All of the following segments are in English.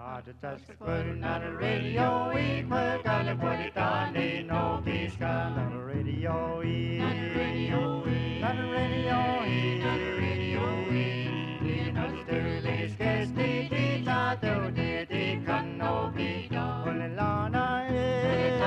Just putting on the radio, we put on the body down, they know peace come on the radio, on the radio, on the radio, on the radio, you know the dirty scares the deeds out there, they can no be done. Well, the Lana is,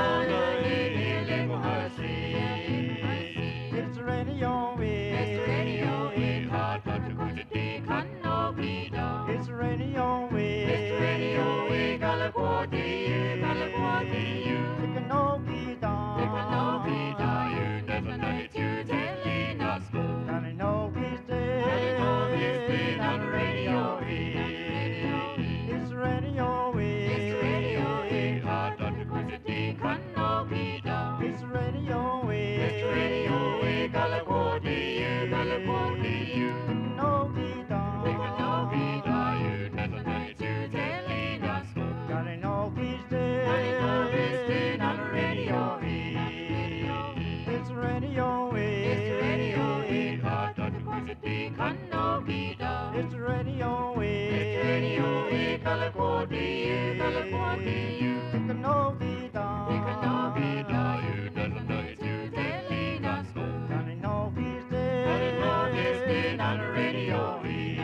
it's the radio, it's the radio, hard but the good they can no be done. It's the radio, it's the radio, we got a body, got a body, you can no be done. It can no be done, you never know it, you telling us good. Gotta know he's dead, gotta know he's dead on the radio, it's the radio, it's the radio, hard but the good they can no be done. It's the radio, it's the radio, we got a body, got a body, you can no be done. It can no be done, you never know it, you telling us good. Gotta know he's dead, gotta know he's dead on the radio, it's the radio, it's the radio, hard but the good they can no be done. It's the radio, it's the radio, got a body, you can no be done. It can no be done, you never know it, you telling us good. Gotta know he's dead, gotta know he's dead on the radio.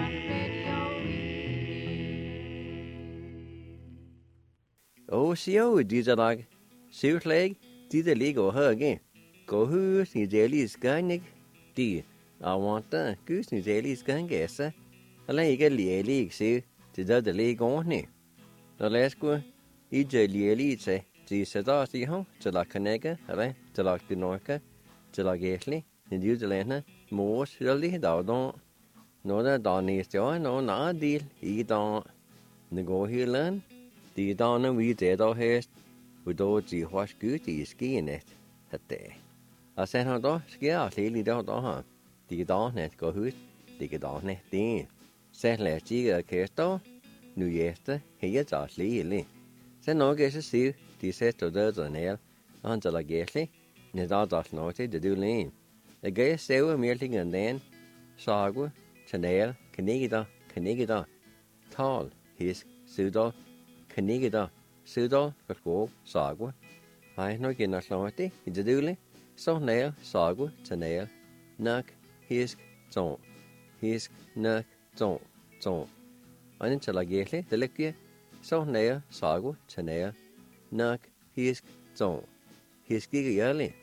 Osio, Dizalag, Suitleg, Didaligo Huggy. Go who's New Daly's gunnig. D. I want the goose New Daly's gun guesser. A leg a league, see, to the league on me. The last go, each a league say, the Sadasi home, to la Canega, to la Dinorca, to la Gately, in New Zealand, most really don't. No, that Don is joy, no, not deal, he don't. The go here learn. The dawn we did all haste, we do the wash good is skiing it at day. I sent her door, scare, lily don't know. The dawn net go hoot, the dawn net thing. Sent last year a case door, New Year's, he is our lily. Send no guess to see, the set of those on nail, until I guessly, and all does not the do lean. The gay sailor melting and then, sagu, chanel, canigida, tall, his pseudo. Canigida, pseudo, go, sagua. I know get not naughty, it's a dooley. So nail, sagua, to nail, nuck, hisk, zone. Hisk, nuck, zone. Until I get it, the liquor. So nail, sagua, to nail, nuck, hisk, zone. Hisk early.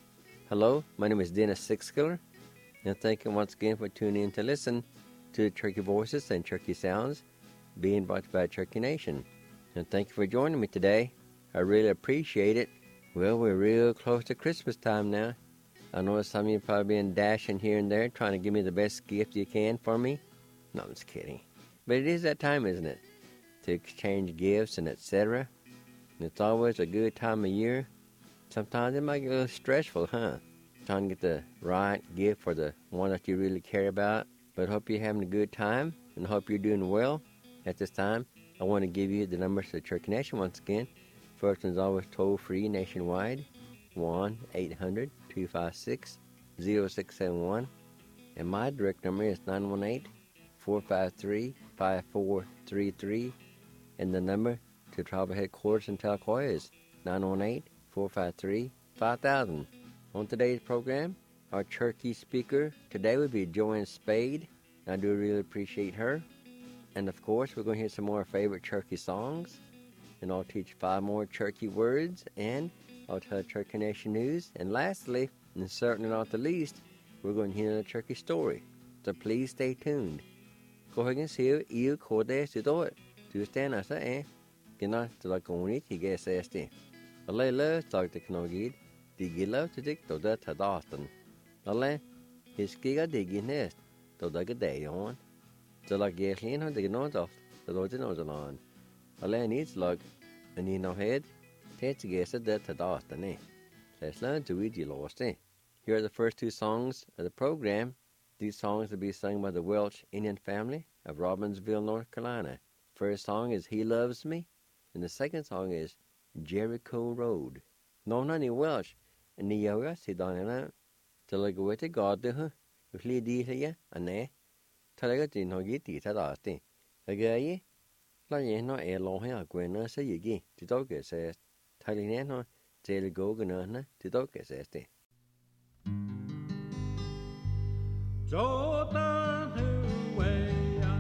Hello, my name is Dennis Sixskiller, and thank you once again for tuning in to listen to Turkey Voices and Turkey Sounds being brought by Turkey Nation. And thank you for joining me today. I really appreciate it. Well, we're real close to Christmas time now. I know some of you probably been dashing here and there, trying to give me the best gift you can for me. No, I'm just kidding. But it is that time, isn't it? To exchange gifts and etc. And it's always a good time of year. Sometimes it might get a little stressful, huh? Trying to get the right gift for the one that you really care about. But hope you're having a good time and hope you're doing well at this time. I want to give you the numbers to the Turkey Nation once again. First one is always toll-free nationwide, 1-800-256-0671. And my direct number is 918-453-5433. And the number to Tribal Headquarters in Talcoy is 918-453-5000. On today's program, our Turkey speaker today will be Joanne Spade. I do really appreciate her. And of course, we're going to hear some more favorite Turkey songs. And I'll teach 5 more Turkey words. And I'll tell Turkey Nation news. And lastly, and certainly not the least, we're going to hear a Turkey story. So please stay tuned. Gå högens här i kode sido. Du stannar så Gina till la kommunit i GSSD. Alla lö tag teknologi. De gillar till dig då det tar datorn. Alla hiskiga diginest då det är så lag gelin har det nåt av det låter nåt on. Alla needs log and you know head take gesa det tar datorn. Let's learn to read you lost. Here are the first 2 songs of the program. These songs will be sung by the Welsh Indian family of Robbinsville, North Carolina. First song is He Loves Me, and the second song is Jericho Road. No, none in Welsh, and the yoga sit down in it. Till I go to God to her, if Lee D here, and till I got in her gitty, Tadasti. A guy, La no long gwena sa yigi, the dog says, Talinano, Daily Goganana, the dog says. Jordan who way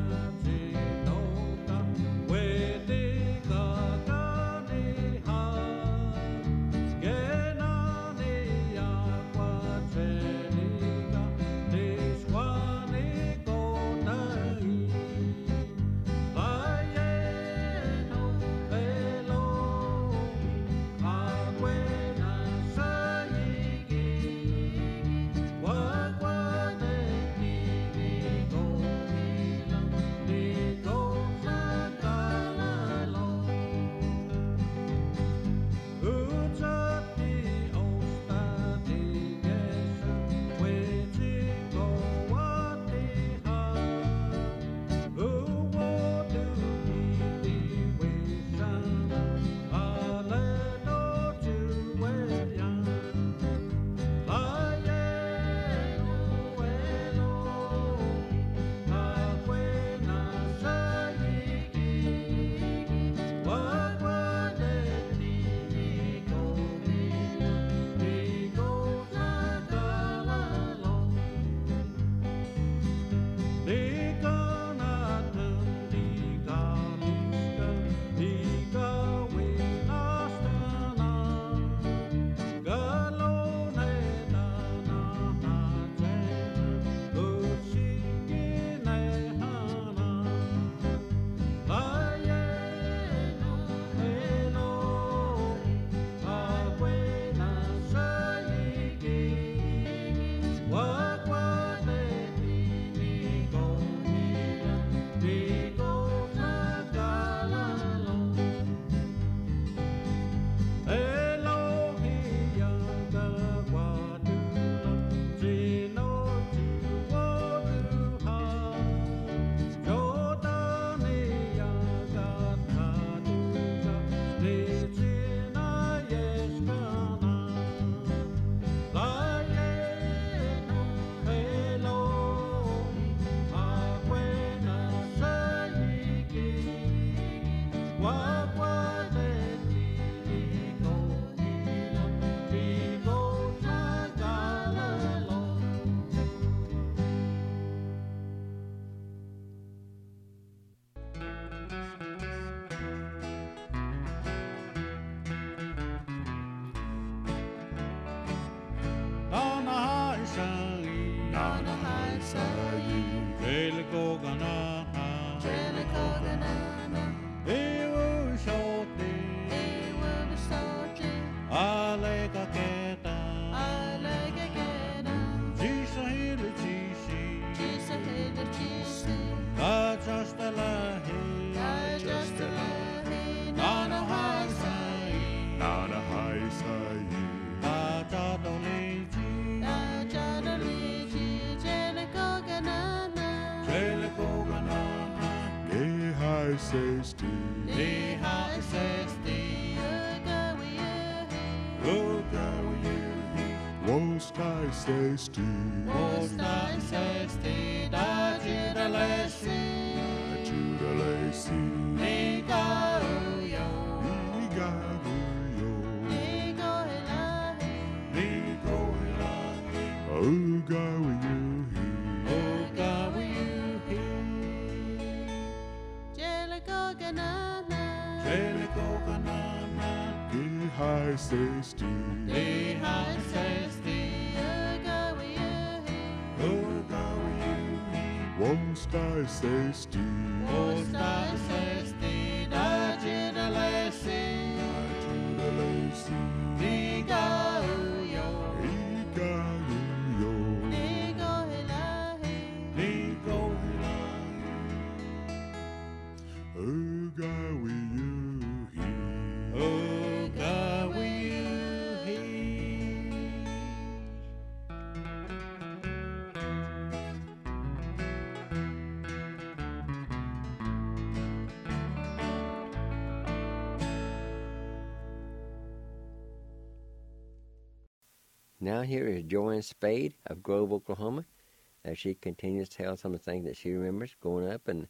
Now here is Joanne Spade of Grove, Oklahoma, as she continues to tell some of the things that she remembers growing up and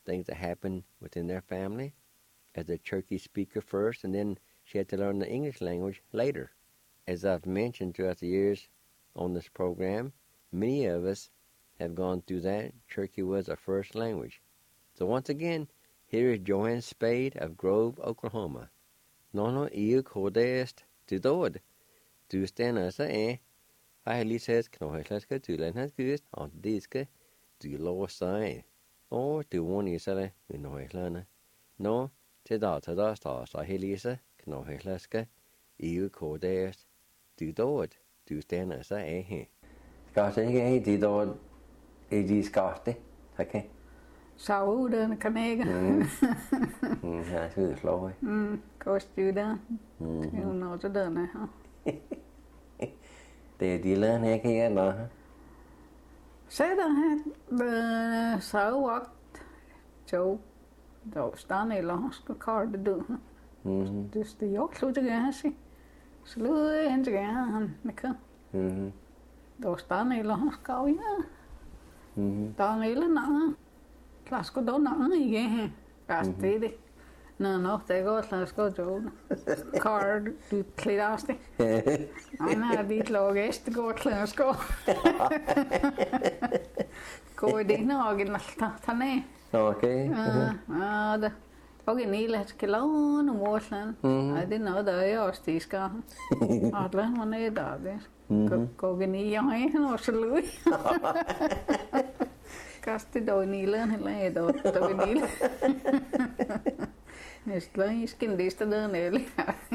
things that happened within their family as a Cherokee speaker first, and then she had to learn the English language later. As I've mentioned throughout the years on this program, many of us have gone through that. Cherokee was our first language. So once again, here is Joanne Spade of Grove, Oklahoma. Nono iu kodest tu dod. Du stena sa I lises knoheslaska tu lenhas gust on diske du lo sai. O tu woni sale knoheslana. No, te da sta sa helisa knoheslaska iu kodest tu dod. Du stena sa Skarte ikke du dod de skarte. Okay. Sauuden kanega. Ja, så slår jeg. Kostyder. Det er jo noget til den her. Det er de lærne, jeg kan gøre. Så der her, sauwagt, så der stann eller skal karde du. Dus det er jo slut til at se. Slut hen til at han kan. Der stann eller skal ja. Der er eller noget. Klasko do na igen. Gastede. No, det går klasko jo. Card du klidaste. Ana dit logest går klasko. Går det nog en tane. Okay. Det. Og en lille skelon og morsland. Det noget der er også det skal. Alle man er der det. Går geni jeg og så lui. Kasti doinila hela doinila. Nästa iskin lista doineli.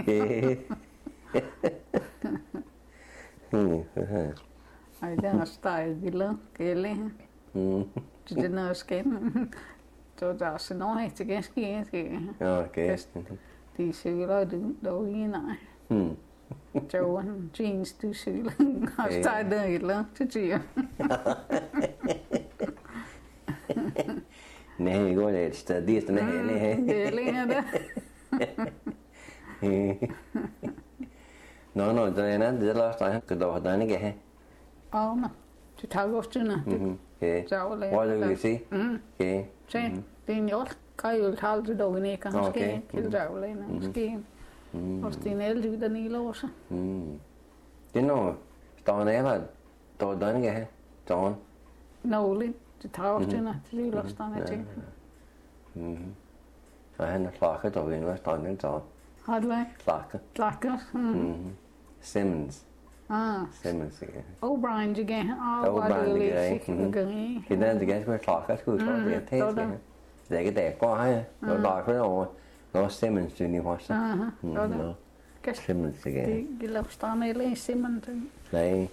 Ai det style gilla kele. Det er skin. Så der så noget helt til ganske. Ja, okay. De syler du doina. Så jeans du syler. Har style doinila til jer. Nej, det går det stadigt den her. Det er lige det. No, det er det last time que do hadane ge he. Oh, no. Du tager også til noget. Okay. What do you see? Okay. Se, det er jo kan jo tale til dog ikke kanskje. Til daglig måske. Og det er alt der ni låser. Det no. Står eller do hadane ge he. John. No, det tager også til noget. Det er også der til. Så han er slakker dog en hvad står den så. Har du ikke? Slakker. Simmons. Simmons. O'Brien igen. O'Brien igen. Det er det ganske slakker skulle så det er tæt. Det er ikke det går her. Og slakker over. Nå Simmons det ni også. Nå. Simmons igen. Det laver stande eller Simmons. Nej.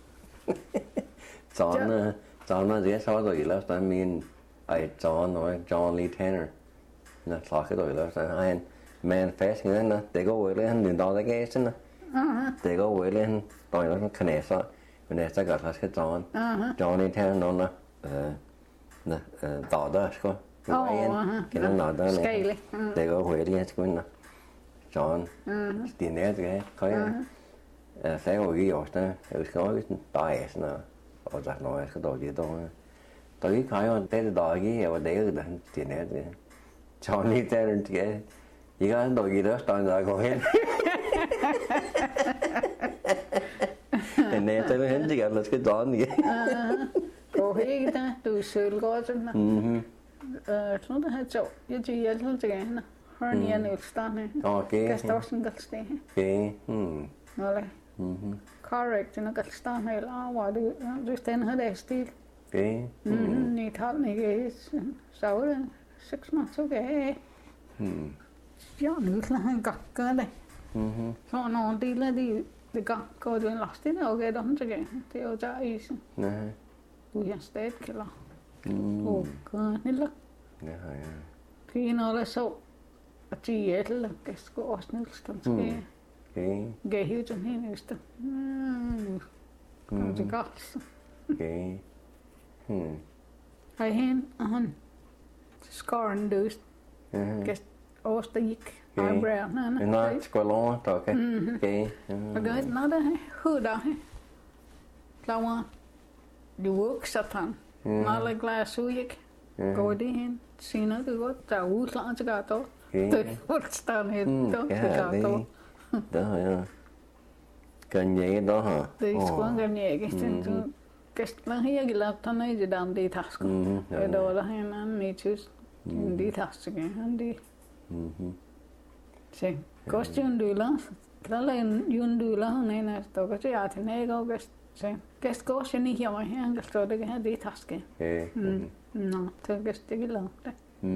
John det så der ellers der min John Lee Tanner. Nå slakker der ellers han man fast igen det går vel han den der gasen. Det går vel han der er sådan kanæser. Men det er godt at skal John Lee Tanner nå der skal. Kan han der Skale. Det går vel han skal nå. John. Det er det kan jeg. Så jo i også der. Jeg skal også der er sådan og der når jeg skal dog det dog. Der ikke kan jo det dag i og det er den det er det. Johnny der det. Jeg kan dog i der står der går hen. Men det er hen det er skal Johnny. Gå helt der du selv går sådan. Sådan der så jeg giver helt til hende. Hørnien udstande. Okay. Kan stå sådan godt sted. Okay. Eller. Correct, nu kan stå helt over du stand her der stil. Okay. Ni tal ikke så det 6 måneder okay. Ja, nu kan han godt gøre det. Så nogle dele det går det last det okay der hun tilbage. Det er jo der i. Nej. Du er stadig klar. Okay, nille. Ja. Fint og så at de eller kan gå også næsten skal. Okay. Gav helt den her næste. Kom til godt. Okay. Hej hen og han skåren døst. Gæst overstik. Eyebrow. Nej, skal lov okay. Okay. Og gør det noget her. Huda. Klar. Du vokser han. Meget glas uik. Går det hen? Senere det går. Der er udklar til gato. Det er fuldstændig helt. Đó hả? Cần nhẹ đó hả? Det er sgu en ikke. Gæsterne her i lapterne i det der det task. Det er der hen en nitus. Det task igen han det. Se, kost jundula. Kala jundula han er næste. Og så jeg til nægge gæst. Se, gæst går sen i her her gæst så det her det task. Nå, så gæst det vil det.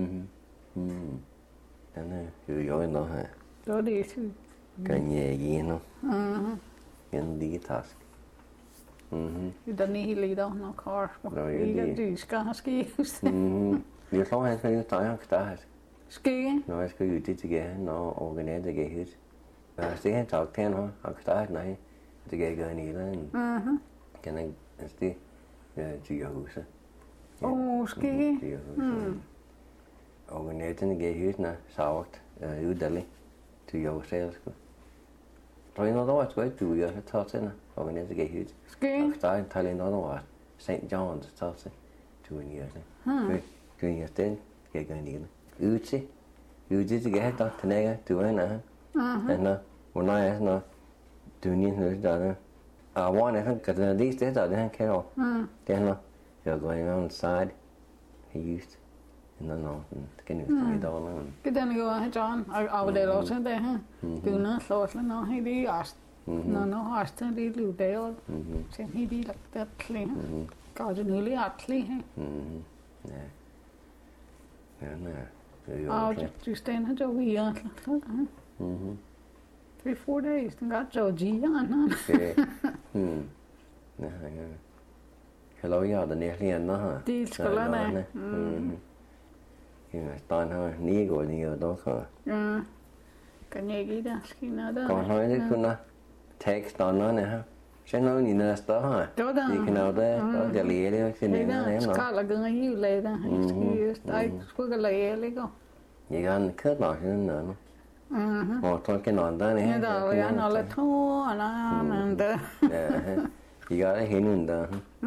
Den er jo nå her. Så det er sygt. Cần nhẹ gì nó. Cần đi task. Den er helt i dag nok har. Ikke du skal have ski. Vi får han skal jo tage han start. Ski? Når jeg skal jo det til når organisere det helt. Jeg skal han tage til han har start nej. Det kan jeg gøre i den. Kan jeg det til huset. Ski. Organisere den det helt når sagt uddalig til jo selv. Tror jeg noget skal du jo tage til og men det helt. Ski. Start til noget St. John's tage til to en year. Kan jeg stille kan jeg gøre det. Ude til get der til nære du er nær. Når når jeg når du nie der. One I think that these days that han kan jo. Det er going on side he used no, kan jo det der nå. Det den jo har John og det også det her. Du når så nå he det er. Nå har det det liv der. Så he det der kling. Gør det nu lige atlig her. Ja. Ja. Og du stænder jo vi er. 3-4 days, den got Georgia. Okay. Ja. Hello, ja, den er lige nå her. Det skal lade. Ja, stan her ni går ni og der kan. Ja. Kan jeg ikke der skinner der. Kan han ikke kunne tekst andre her. Sen nu ni næste her. Det kan noget der. Det lige det kan det. Det skal lade gøre i later. Jeg skal ikke skulle lade ligge. Jeg kan købe nok sådan og tror kan noget der ne. Ja, der er noget to, men der. Ja. Jeg har det hende der.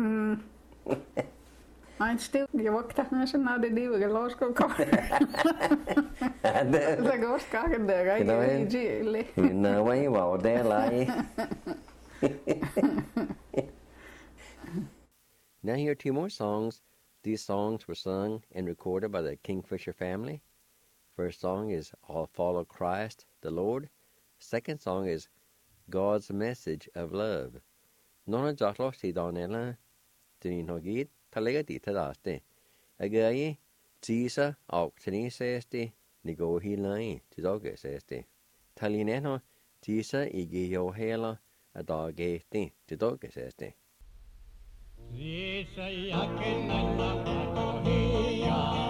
Nej, stiv. Jeg var klar sådan noget det liv, jeg lå skal komme. Det går skakken der, ikke? Nå, hvad I var der lege. Now here are 2 more songs. These songs were sung and recorded by the Kingfisher family. First song is I'll Follow Christ the Lord. Second song is God's Message of Love. None of Jotlo si Donella, Dinogid, Talegati Tadaste. Agayi, Tisa, Octani Sesti, Nigo Hilai, Tidoga Sesti. Talineno, Tisa, Igi Yohela, a dog gate, Tidoga Sesti. Tisa, Yakin,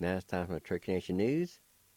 Now it's time for the Turkey Nation News.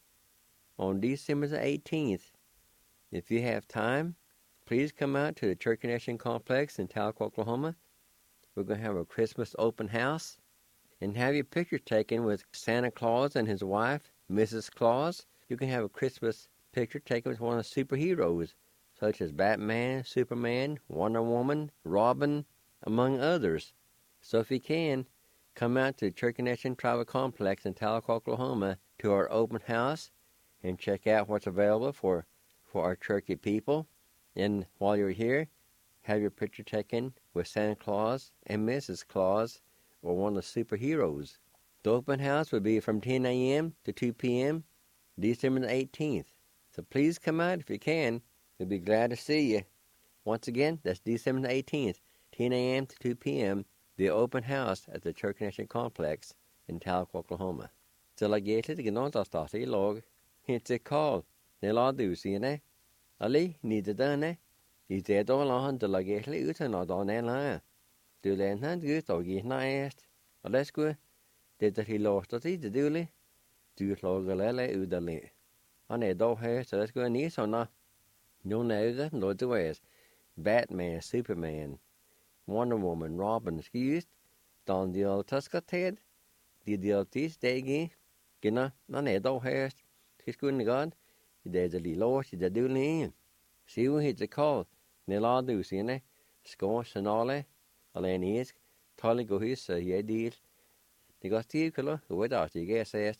On December the 18th, if you have time, please come out to the Turkey Nation Complex in Tahlequah, Oklahoma. We're going to have a Christmas open house and have your picture taken with Santa Claus and his wife, Mrs. Claus. You can have a Christmas picture taken with one of the superheroes, such as Batman, Superman, Wonder Woman, Robin, among others. So if you can, come out to the Turkey Nation Tribal Complex in Tahlequah, Oklahoma to our open house and check out what's available for our Cherokee people. And while you're here, have your picture taken with Santa Claus and Mrs. Claus or one of the superheroes. The open house will be from 10 a.m. to 2 p.m. December the 18th. So please come out if you can. We'll be glad to see you. Once again, that's December the 18th, 10 a.m. to 2 p.m., the open house at the Turkey Nation Complex in Tahlequah, Oklahoma. Så la gete det gnått av starte I log. Hinte call. Ne la du sine. Ali, ni det denne. I det då la han de la gete utan av dan la. Du len han gut og gitna est. Og let's go. Det der he lost at I det duli. Du log lele udali. Han då her, så let's go ni såna. No nega, no the ways. Batman, Superman, Wonder Woman, Robin, skist. Dan de al taskated. De al tis degi. Gina, nan då her. Skiskunne god. Det der lost, det duli. See who hit the call. Ne la du sine. Skå sanale. Alene isk. Tali go hus je deal. Det går stiv kilo. Hvor da det ger sæst.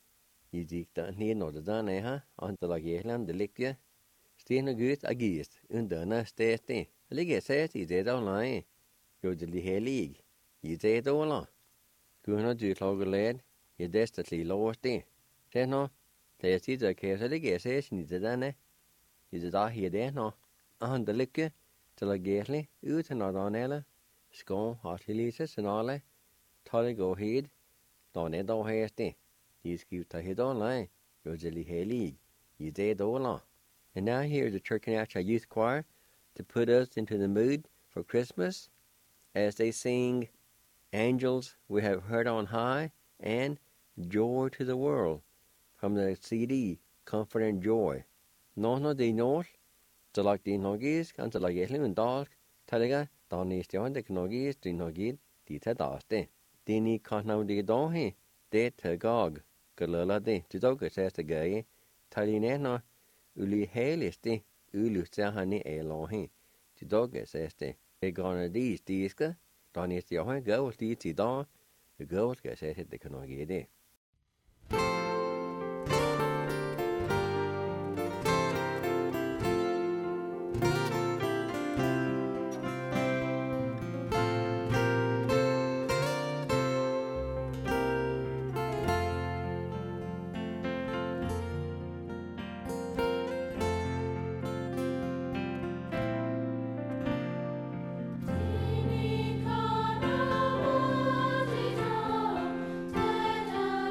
I dik da ni no det dan ha. Ante la geland det likje. Sten og Gud agist under steti. Ligger sæt I det online. Jo det li helig. I det dola. Gud du kloge led. I destetli losti. Se no. Det er tid at kære ligger sæt I det dan. I det da her det no. Ante likje. Til at gætli uten at danele. Skån har tilise senale. Tali go hed. Dan då hæsti. De skifter hed online. Jo det li helig. I det dola. And now here's the Turkey Nation Youth Choir to put us into the mood for Christmas as they sing Angels We Have Heard on High and Joy to the World from the CD Comfort and Joy. No de north, to like the nogis, and to like Eslin and Dark, Taliga, Donny Stion, the nogis, the nogid, the Tadaste. Dini can't know the dohi, de to gog, Galula de, to dog says the gay, Talineno. Uli helisti ulusahani elohi. Til dogge sæste. Det går dis diske. Der næste jeg har gået lige til dag. Det går skal sætte det kan nok det. Tini kana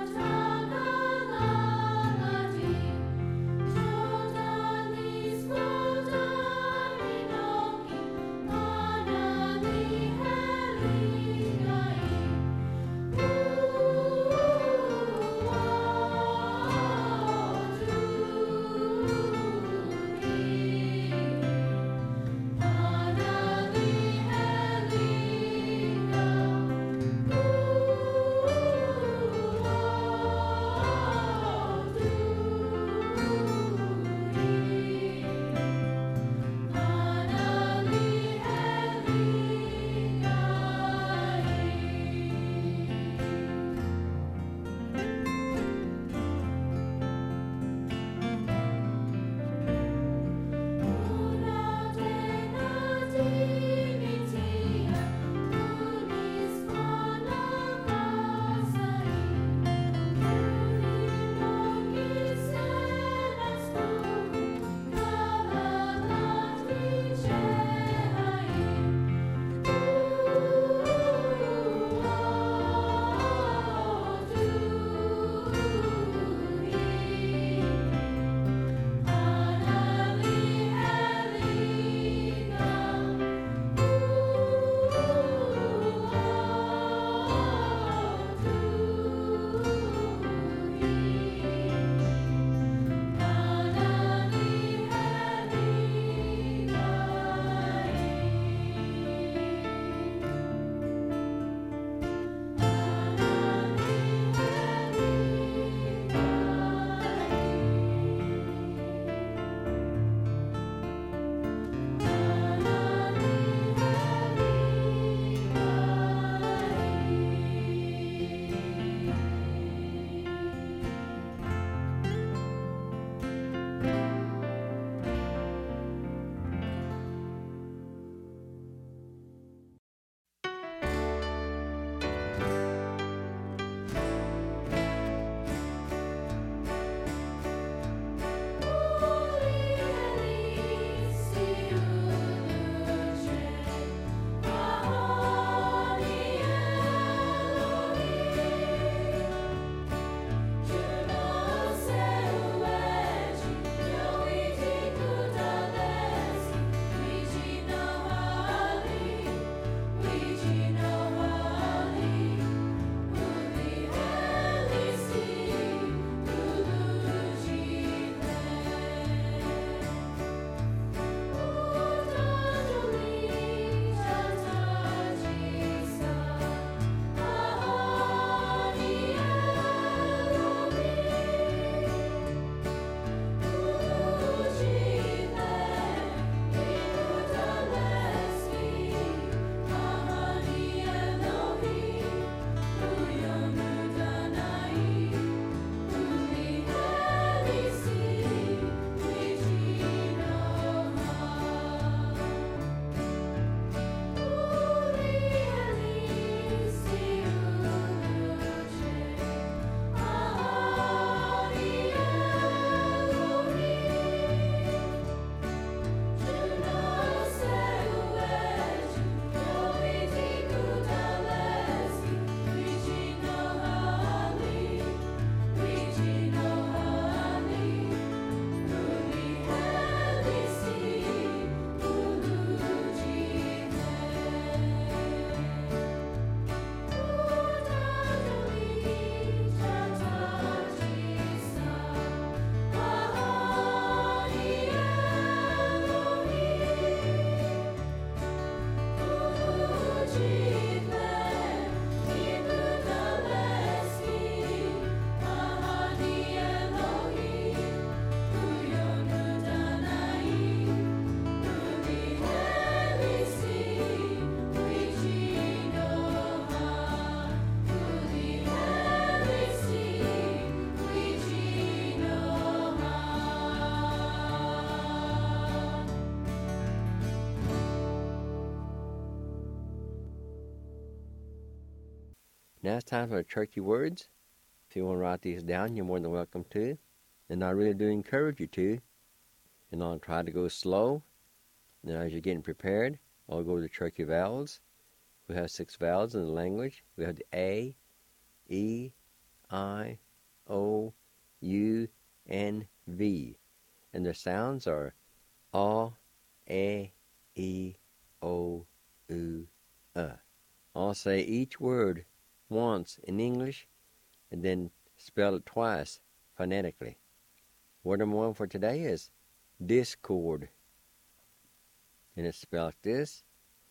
Now it's time for the churchy words. If you want to write these down, you're more than welcome to. And I really do encourage you to. And I'll try to go slow. And as you're getting prepared, I'll go to the churchy vowels. We have 6 vowels in the language. We have the A, E, I, O, U, and V. And their sounds are A, E, O, U, I'll say each word once in English and then spell it twice phonetically. Word number 1 for today is discord. And it's spelled like this: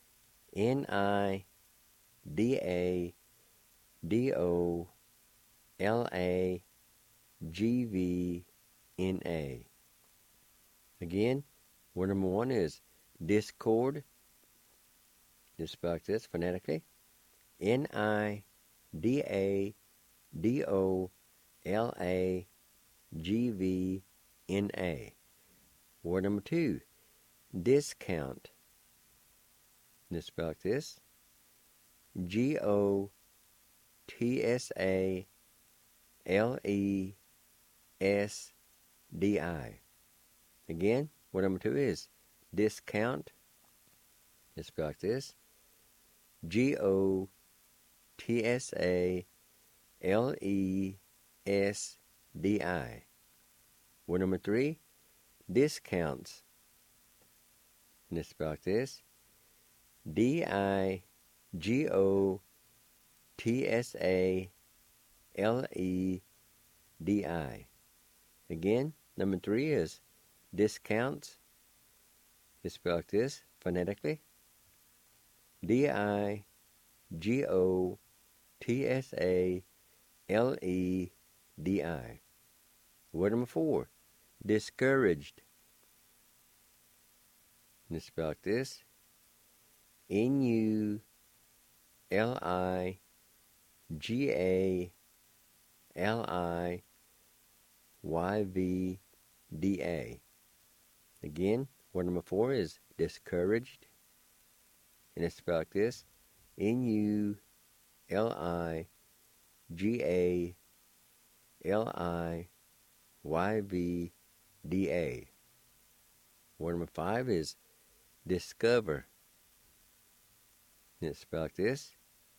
Nidadolagvna. Again, word number 1 is discord. It's spelled like this phonetically: Nidadolagvna. Word number 2, discount. And it's spelled like this: GOTSALESDI. Again, word number 2 is discount. It's spelled like this: GOTSALESDI. Word number 3, discounts. And it's spelled like this: DIGOTSALEDI. Again, number 3 is discounts. It's spelled like this phonetically: DIGOTSALEDI. Word number 4, discouraged. And it's spelled like this: NULIGALIYVDA. Again, word number 4 is discouraged. And it's spelled like this: NULIGALIYVDA. Word number 5 is discover. And it's spelled like this: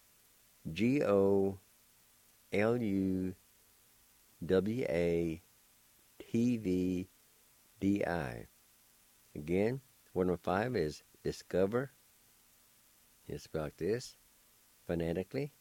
GOLUWATVDI. Again, word number 5 is discover. It's spelled like this phonetically: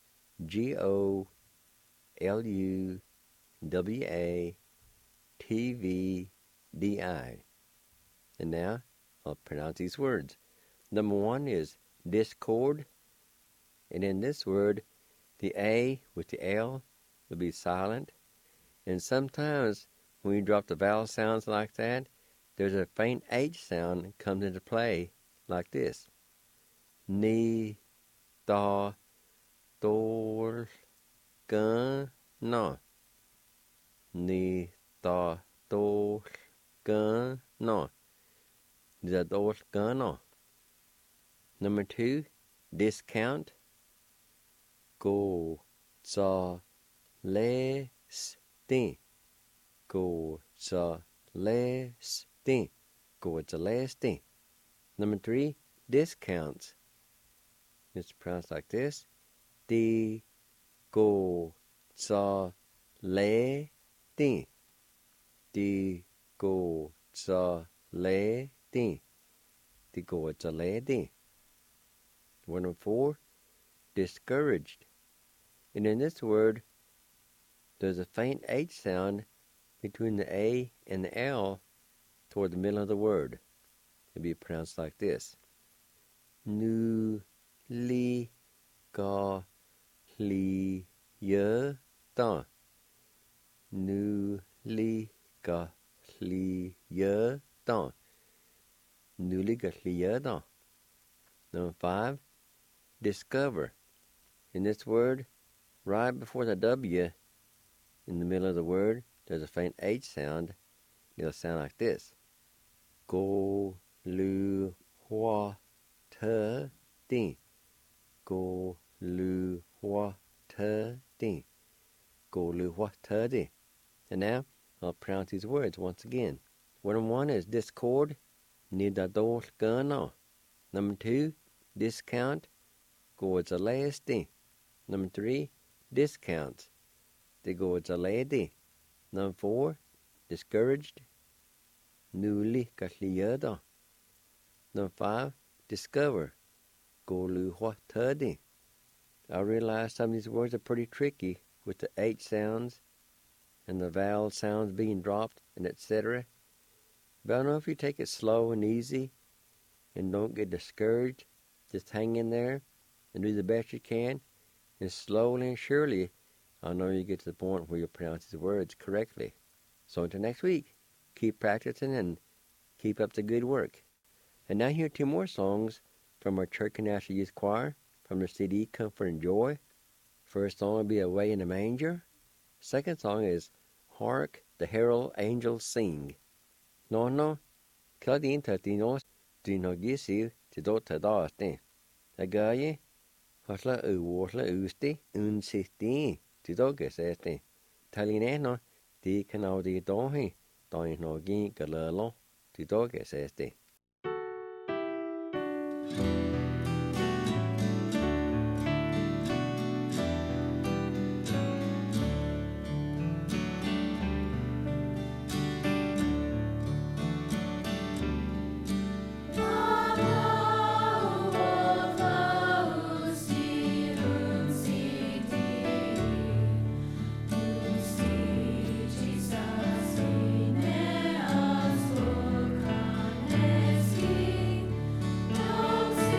GOLUWATVDI. And now I'll pronounce these words. Number 1 is discord. And in this word, the A with the L will be silent. And sometimes when you drop the vowel sounds like that, there's a faint H sound that comes into play like this: Ni, da, dor, gun, no. Ni, da, dor, gun, no. Ni, da, dor, gun, no. Number 2, discount. Go, za, le, sti. Go, za, le, sti. Go, za, le, sti. Number 3, discounts. It's pronounced like this: Di, go, za, le, di. Di, go, za, le, di. Di, go, za, le, di. Word number 4, discouraged. And in this word, there's a faint H sound between the A and the L toward the middle of the word. It'll be pronounced like this: Nu, li, ga, li, ye, da. Nu, li, ga, li, ye, da. Nu, li, ga, li, ye, da. Number 5, discover. In this word, right before the W in the middle of the word, there's a faint H sound. It'll sound like this: Go, lu, hua, te, di. Go, lu, hua, ta di. Go lu hua ta di. And now I'll pronounce these words once again. Number 1 is discord, nidadol gana. Number 2, discount, gozalasti. Number 3, discounts, the gozaladi. Number 4, discouraged, nuli katliyada. Number 5, discover, golu huatadi. I realize some of these words are pretty tricky with the H sounds and the vowel sounds being dropped and etc. But I know if you take it slow and easy and don't get discouraged, just hang in there and do the best you can, and slowly and surely I know you get to the point where you pronounce these words correctly. So until next week, keep practicing and keep up the good work. And now here are 2 more songs from our Church National Youth Choir from the CD Comfort and Joy. First song will be Away in the Manger. Second song is Hark the Herald Angels Sing. No, Claudine Tatino, Dino Gisi, Tidota Dasti. Agaye, Hosla Uwosla Usti, Unsisti, Tidogas Esti. Talineno, Di Canal di Dohi, Dino Gi Galalo, Tidogas Esti. Jesus,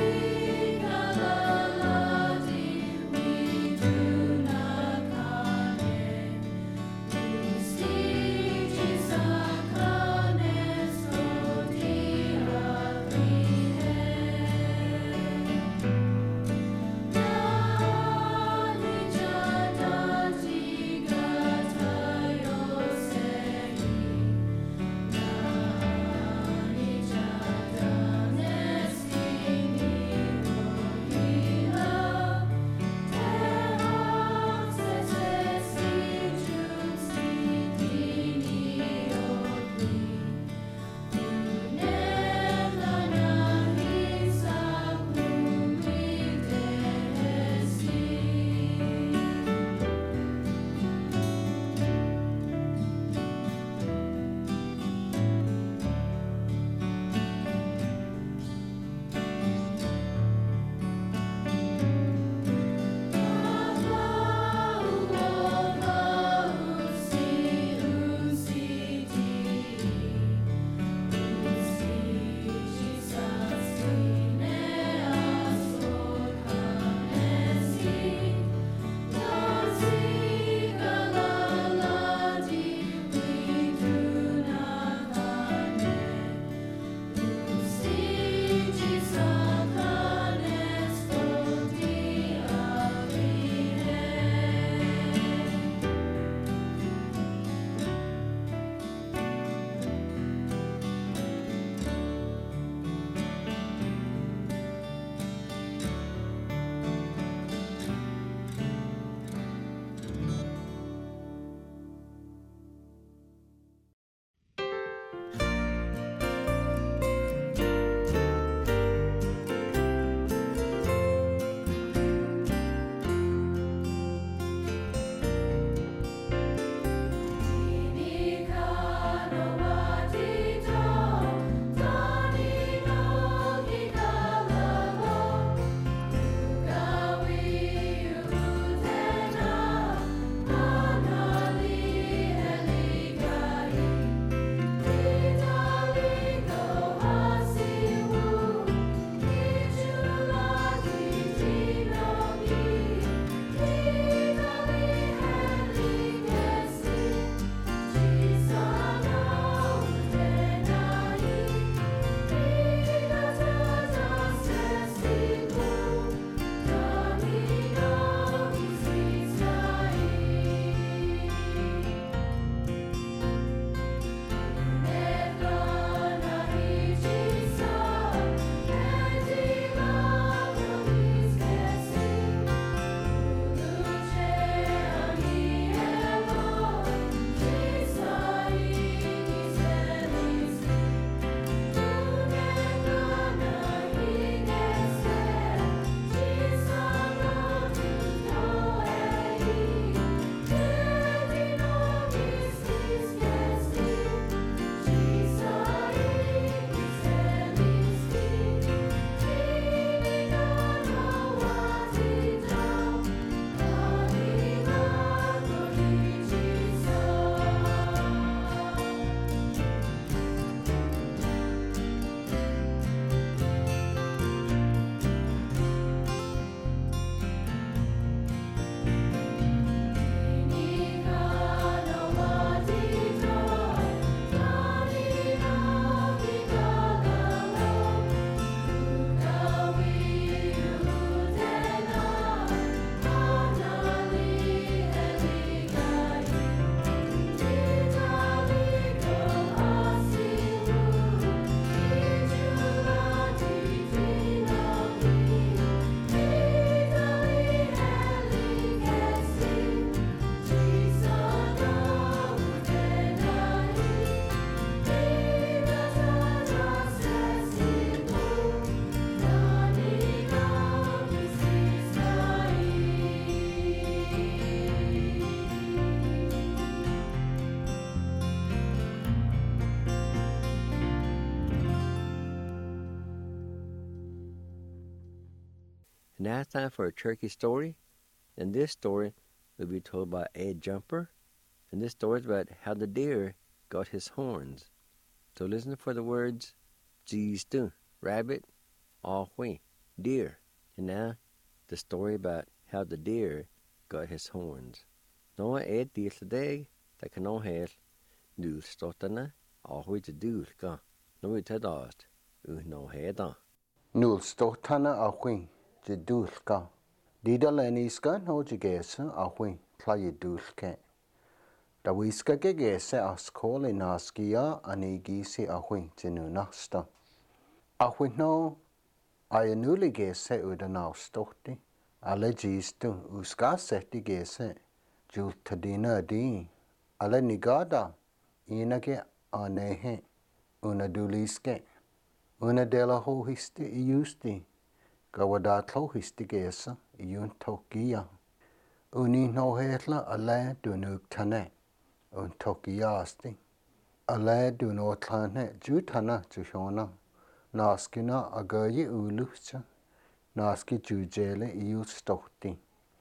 And now it's time for a turkey story. And this story will be told by Ed Jumper. And this story is about how the deer got his horns. So listen for the words Geestu, rabbit, Ahwi, deer. And now the story about how the deer got his horns. Noa Ed Dieltadeg, the canon has Dul Stotana, Ahwi to Dulka. No we ted asked, no head. Nul Stotana Ahwi to Dulka. Dida Leniska no Jagesa Ahwi, Play Dulke. Da wiska gegese as koli naskia anigisi Ahwi tinu nasta. Ahwi no ayanuli gese udanau stotti. Ale gistu uska seti gese. Jul tadina di. Ale nigada inage anehe. Una duliske. Una dela ho histi iusti. Gawadat ho histi gesa iun tokia. Uni no hetla ale dunuk tane. Un tokiasti. Ale du no tlane jutana jushona. Naskina agayi ulucha. Naski jujele iu stokti.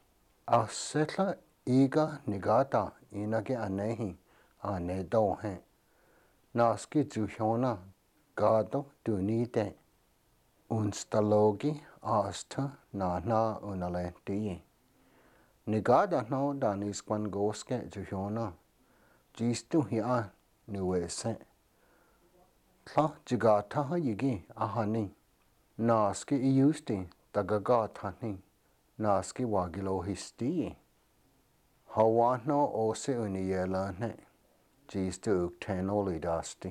Asetla iga nigata inage anehi ane dohe. Naski jushona gado dunite. Unstalogi asta na unalenti. Nigada no danis kwan goske jushona. Jistu hiya nuwese. Tla jigata yigi ahani. Naski iusti tagagatani. Naski wagilo histi. Hawano ose uniyelane. Jistu uktenoli dasti.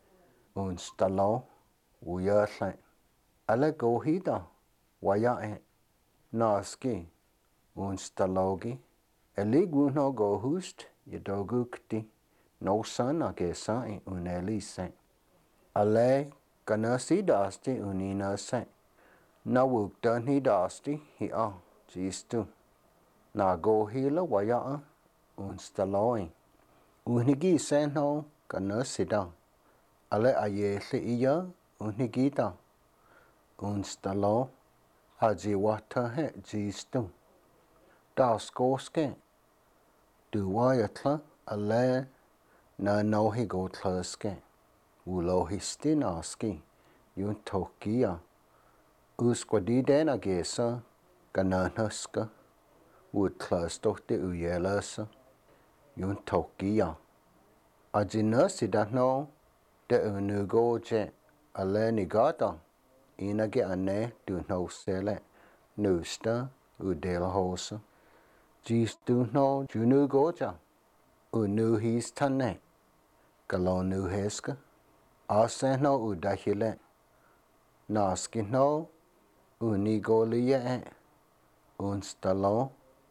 Unstalo uyerle. Ale gohida wayae. Naski unstalogi. Eligwuno gohust yadogukti. No sana gesa unelise. Ale kanasi dasti uninase. Na wukdani dasti hi'a jistu. Na gohila waya'a unstaloin. Unigi seno kanasida. Ale ayele iya unigida. Unstalo hajiwata he jistu. Das goske. Duwayatla ale na nohi go tlaske. Ulohisti naski. Yun tokia. Usquadidena gesa. Gananaska. Utlastochte uyelasa. Yun tokia. Ajinasida no. De unugoje. Ale nigata. Inage ane du no sele. Nusta udelhosa. Jistu no junugoja. Unuhis tane. Galonu heska. Ase no udahile. Naski no unigolie. Unstalo.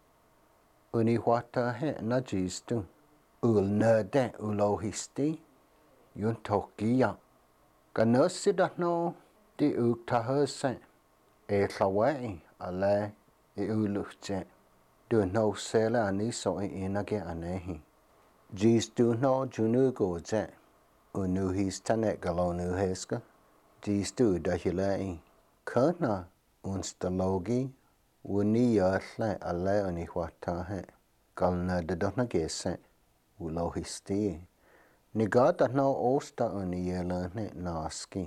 Uniwata he na jistu. Ulnede ulohisti. Yun tokia. Ganasida no di uktahase. E tlawai ale uluche. Du no sele aniso inage anehi. Jistu no junugoje. Unuhis tane galonu heska. Jistu dahilei. Kana unstalogi. Uniyasle ale uniwatahe. Galna dedona gese. Ulohisti. Nigata no osta uniyelane naski.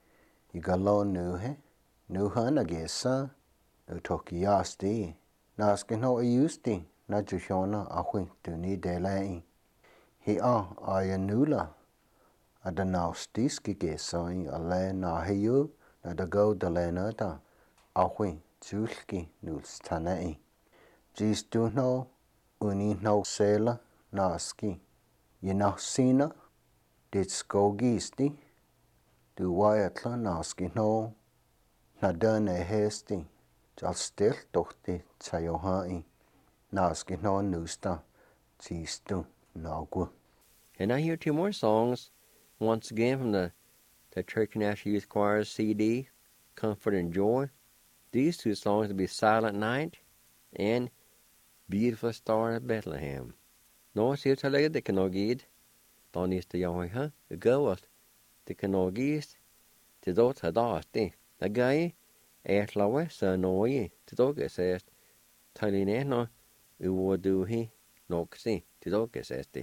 Igalonu nuhana gesa. Utokiasti. Naski no iusti. Na jushona ahwi duni delei. Hi'a ayanula. Adanaustiski gesai ale nahiyu nadago dalenata. Ahwi julki nulstanei. Jistu no uni no sela naski. Yinasina ditskogisti. Duwayatla naski no nadane hesti. Jalstil tohti tayohai. Naski no nusta. Jistu nagwa. And I hear two more songs, once again from the Turkey National Youth Choir's CD, Comfort and Joy. These two songs will be Silent Night and Beautiful Star of Bethlehem. Nå ser ut att det kan nog gid. Då nista jag ha gått. Det kan nog gis. Till då tar det. Det gay lawe sa noi te toke sest taline no uwodu hi noksi te toke sesti.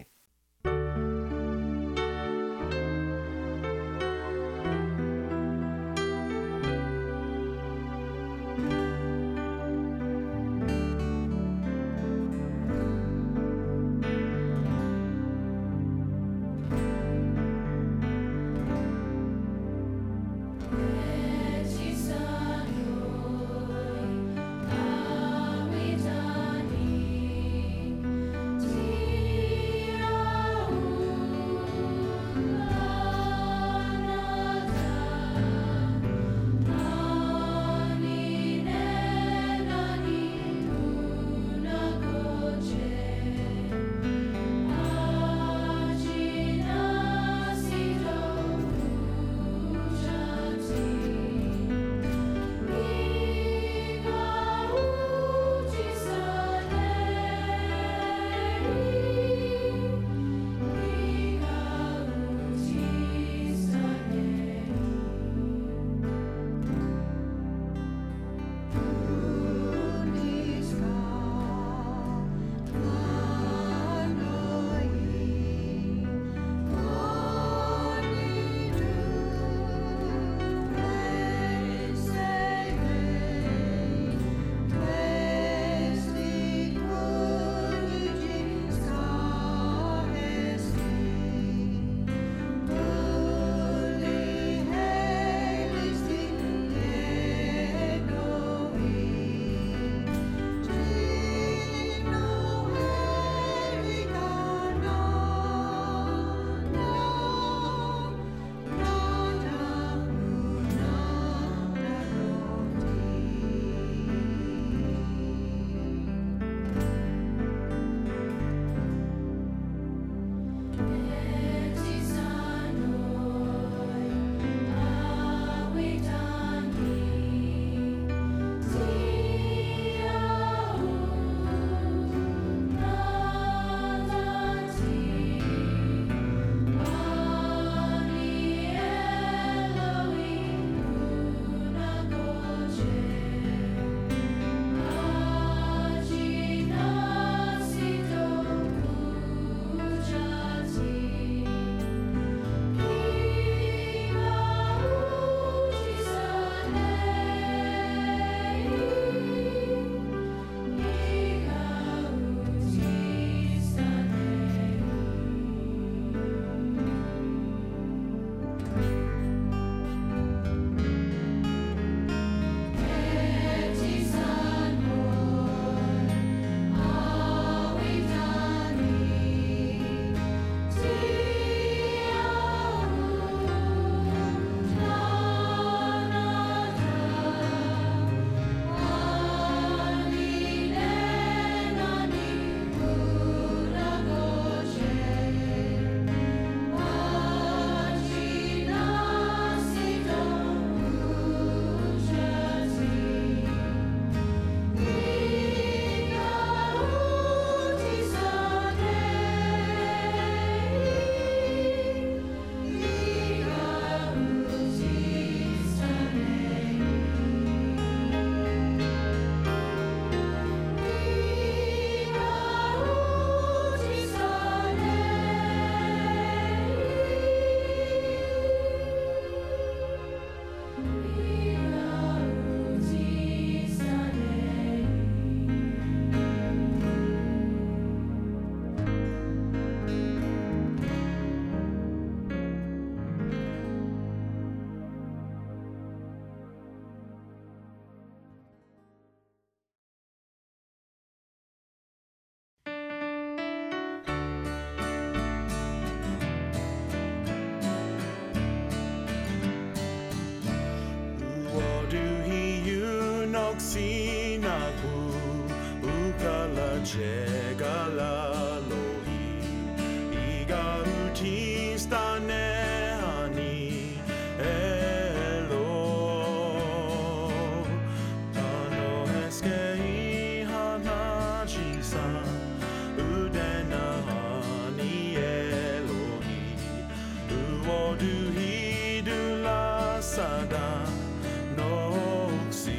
Sada Noxi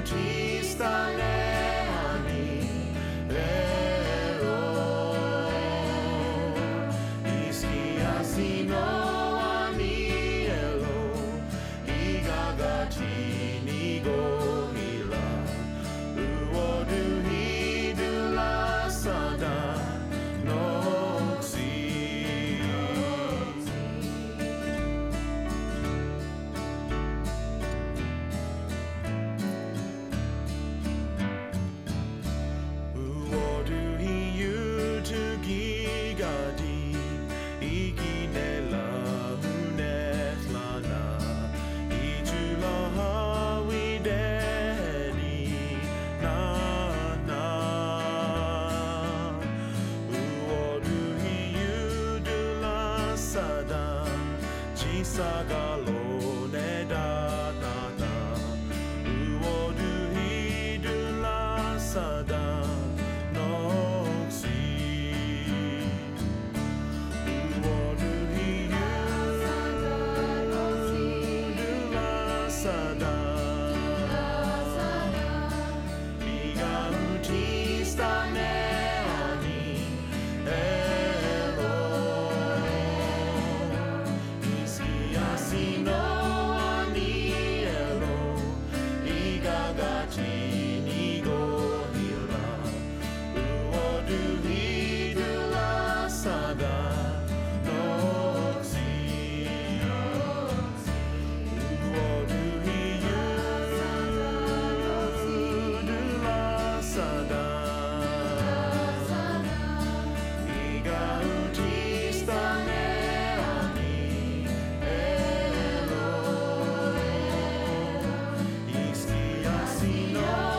Iski asino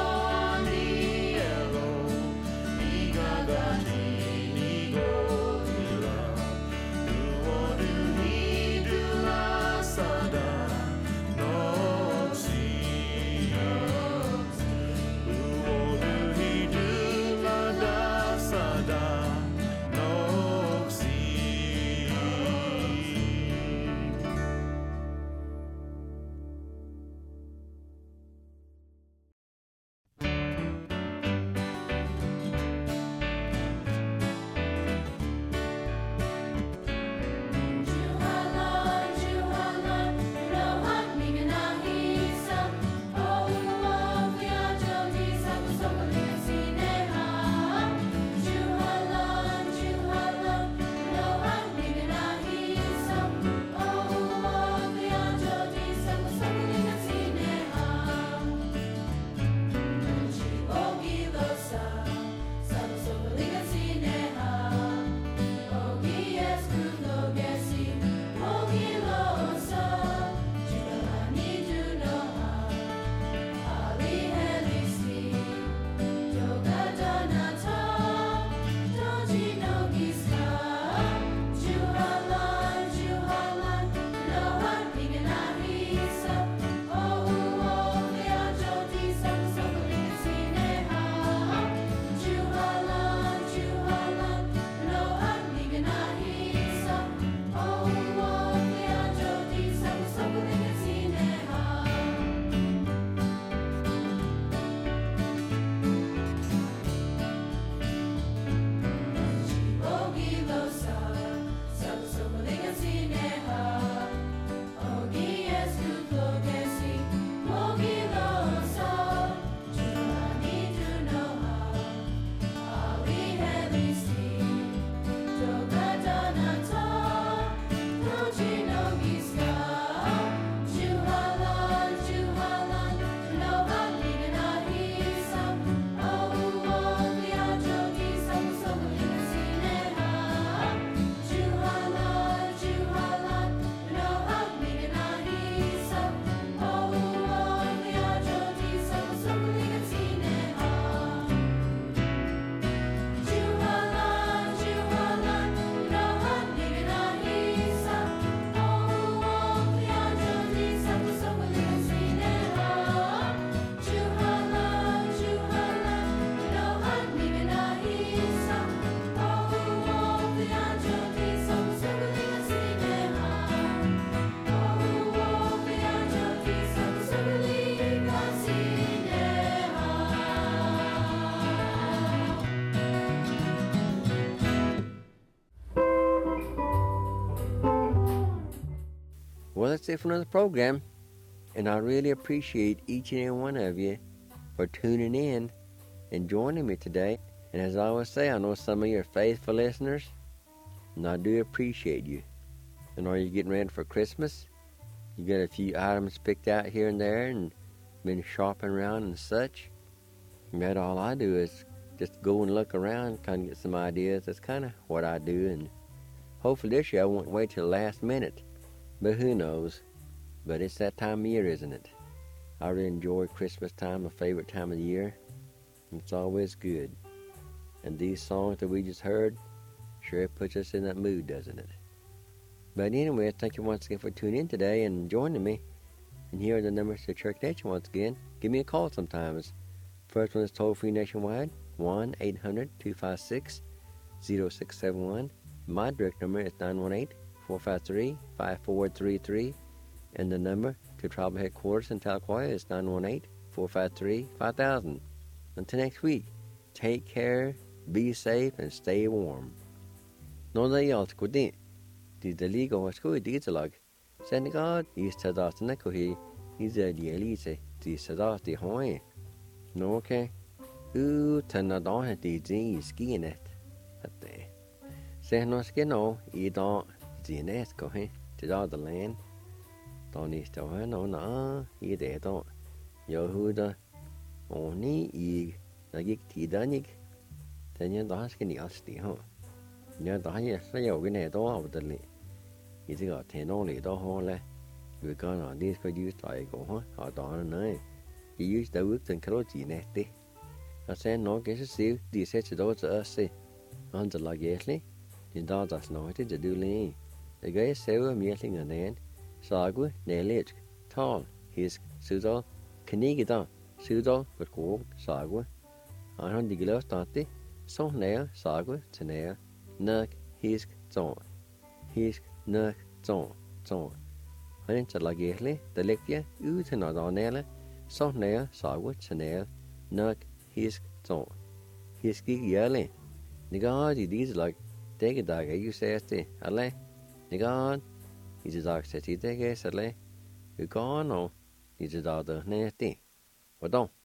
that's it for another program. And I really appreciate each and every one of you for tuning in and joining me today. And as I always say, I know some of you are faithful listeners, and I do appreciate you. And are you getting ready for Christmas? You got a few items picked out here and there and been shopping around and such? And that all I do is just go and look around, kind of get some ideas. That's kind of what I do. And hopefully this year I won't wait till the last minute. But who knows? But it's that time of year, isn't it? I really enjoy Christmas time, my favorite time of the year. It's always good. And these songs that we just heard sure puts us in that mood, doesn't it? But anyway, thank you once again for tuning in today and joining me. And here are the numbers to Church Nation once again. Give me a call sometimes. First one is toll-free nationwide, 1-800-256-0671. My direct number is 918-453-5433. And the number to Tribal Headquarters in Tahlequah is 918-453-5000. Until next week, take care, be safe, and stay warm. No da yalt ko din. Di da ligo was ko di lag. Senegad is tadas na ko he. Is a dialise di sadas di hoye. No okay. Tana don di zin skiing it. At the. Say no skino I don't zinet ko he. To the land. Don't is to no na. I de don't. Yehuda. Oni I nagik tidanik. Then you don't ask any else the huh. Nhớ tỏ như nó dầu cái này đó học tình lì thì cái gọi thế nó lì đó ho lẽ người con họ đi có dưới tại của họ tỏ nó nói chỉ dưới đã bước từng cái lối chỉ nè đi họ sẽ nói cái xíu đi sẽ chỉ đó cho xe nóจะlà ghét lì thì đó là nói thìจะดูlì cái cái xíu miếng lì người này sao cứ nè lết tall his sự đó cái này cái đó sự đó cái cổ sao cứ họ không đi cái lối tao tí xong nè sao cứ thế nè Nuk hisk zon. Hisk nuk zon. Zon. Hắn chặt là ghét lẽ, tại lệch kia, thế nào đó nè lẽ. Sau nè, sao quá chả nè. Nuk hisk zon. Hisk cái gì lẽ. Nè gà thì đi là, thế cái đà cái yêu xe thế, à lẽ. Nè gà, thì đà sẽ chỉ thế cái sẽ lẽ. Cái gà nó, thì đà đó nè thế. Và đông.